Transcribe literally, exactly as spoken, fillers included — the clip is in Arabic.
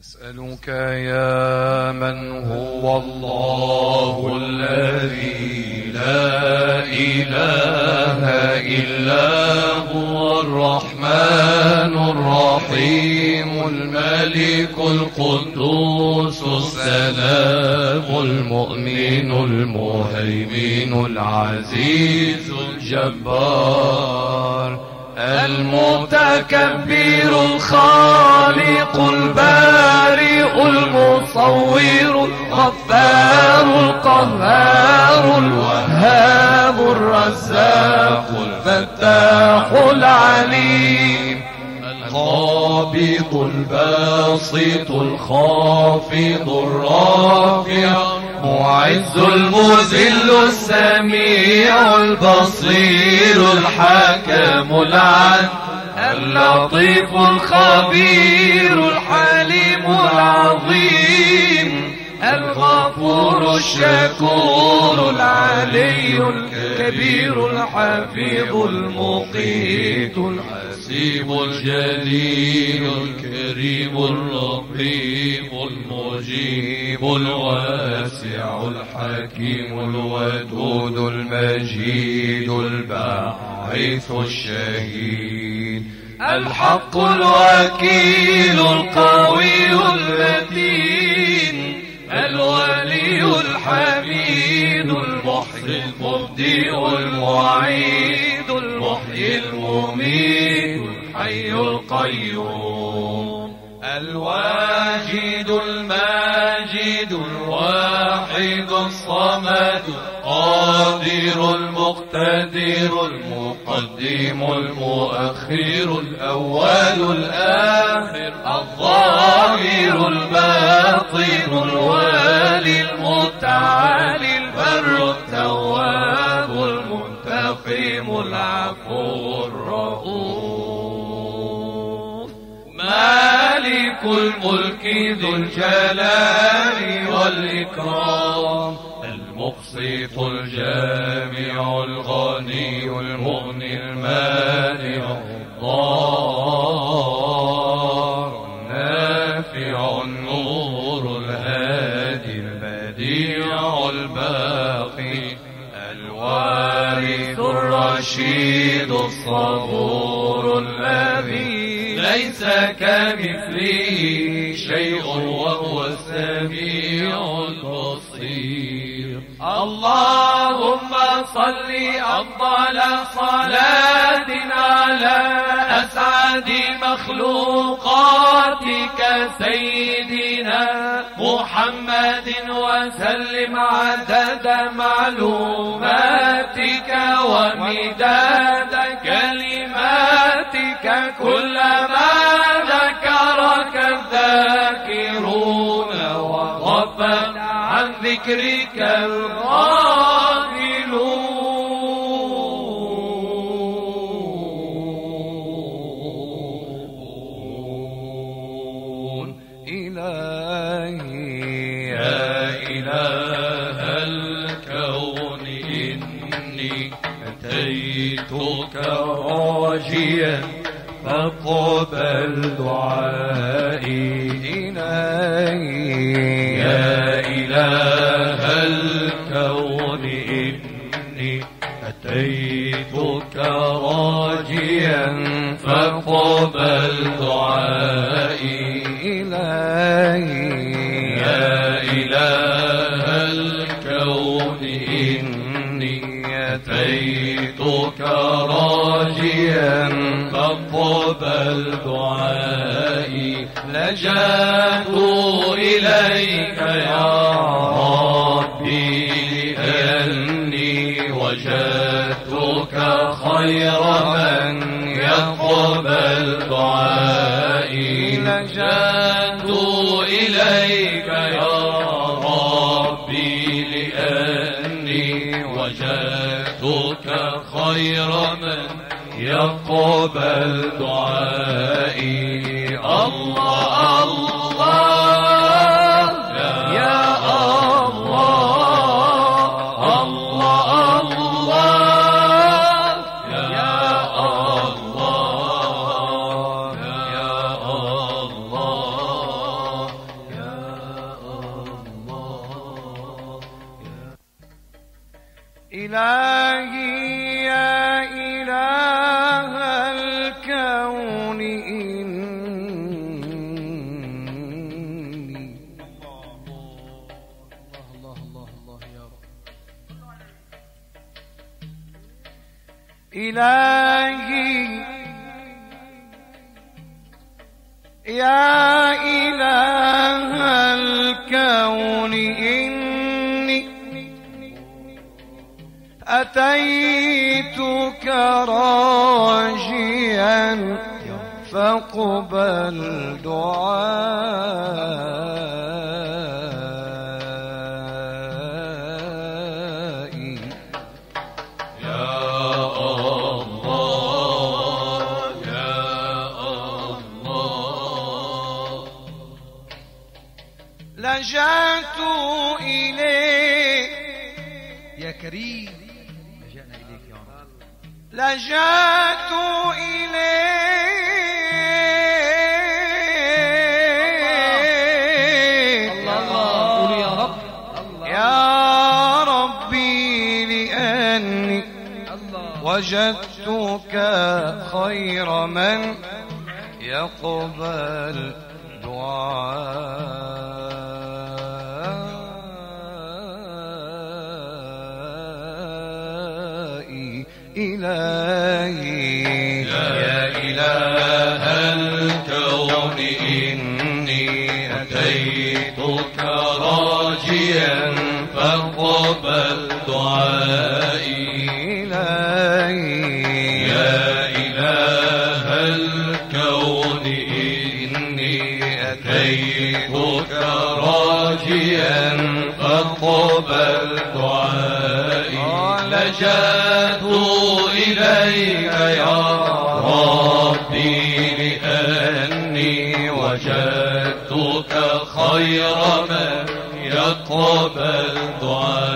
أسألك يا من هو الله الذي لا إله إلا هو الرحمن الرحيم الملك القدوس السلام المؤمن المهيمن العزيز الجبار المتكبر الخالق البارئ المصور الغفار القهار الوهاب الرزاق الفتاح العليم القابض الباسط الخافض الرافع معز المذل السميع البصير الحكم العدل اللطيف الخبير الحليم العظيم الغفور الشكور العلي الكبير الحفيظ المقيت الحسيب الجليل الكريم الرقيب المجيب الواسع الحكيم الودود المجيد الباعث الشهيد الحق الوكيل القوي المتين الولي الحميد المحيي المبدئ المعيد المحيي المميت الحي القيوم الواجد الماجد الواحد الصمد القادر المقتدر المقدم المؤخر الأول الآخر الظاهر الباطن الوالي المتعالي البر التواب المنتقم العفو الرؤوف مالك الملك ذو الجلال والإكرام المقسط الجامع الغني المغني المانع الضار النافع النور الهادي البديع الباقي الوارث الرشيد الصبور الذي ليس كمثله شيء وهو السميع البصير اللهم صل أفضل صلاة على أسعد مخلوقاتك سيدنا محمد وسلم عدد معلوماتك ومداد كلماتك كلما ذكرك الذاكرون وغفل عن ذكرك الغافلون إلهي يا إله الكون إني أتيتك راجيا فاقبل دعائي إلهي يا إله الكون إني أتيتك راجيا فاقبل دعائي إلهي يا إله الكون إني أتيتك راجيا فاقبل دعائي لجأت إليك يا ربي لأني وجدتك خير من يقبل دعائي لجأت إليك يا ربي لأني وجدتك خير من يقبل دعائي الله الله يا الله الله الله يا الله يا الله إلهي يا إله الكون إني الله الله الله يا رب. إلهي يا إله الكون إني أتيتك راجيا فاقبل دعائي. يا الله يا الله لجأت إليك يا كريم، لجأنا إليك يا رب. لجأت إليك الله قول يا رب. يا ربي لأني وجدتك خير من يقبل دعائي. إلهي يا إله الكون إني أتيتك راجيا فاقبل دعائي. إلهي يا إله الكون إني أتيتك راجيا فاقبل دعائي. لجأت إليك يا ربي لأني وجدتك خير من يقبل دعائي.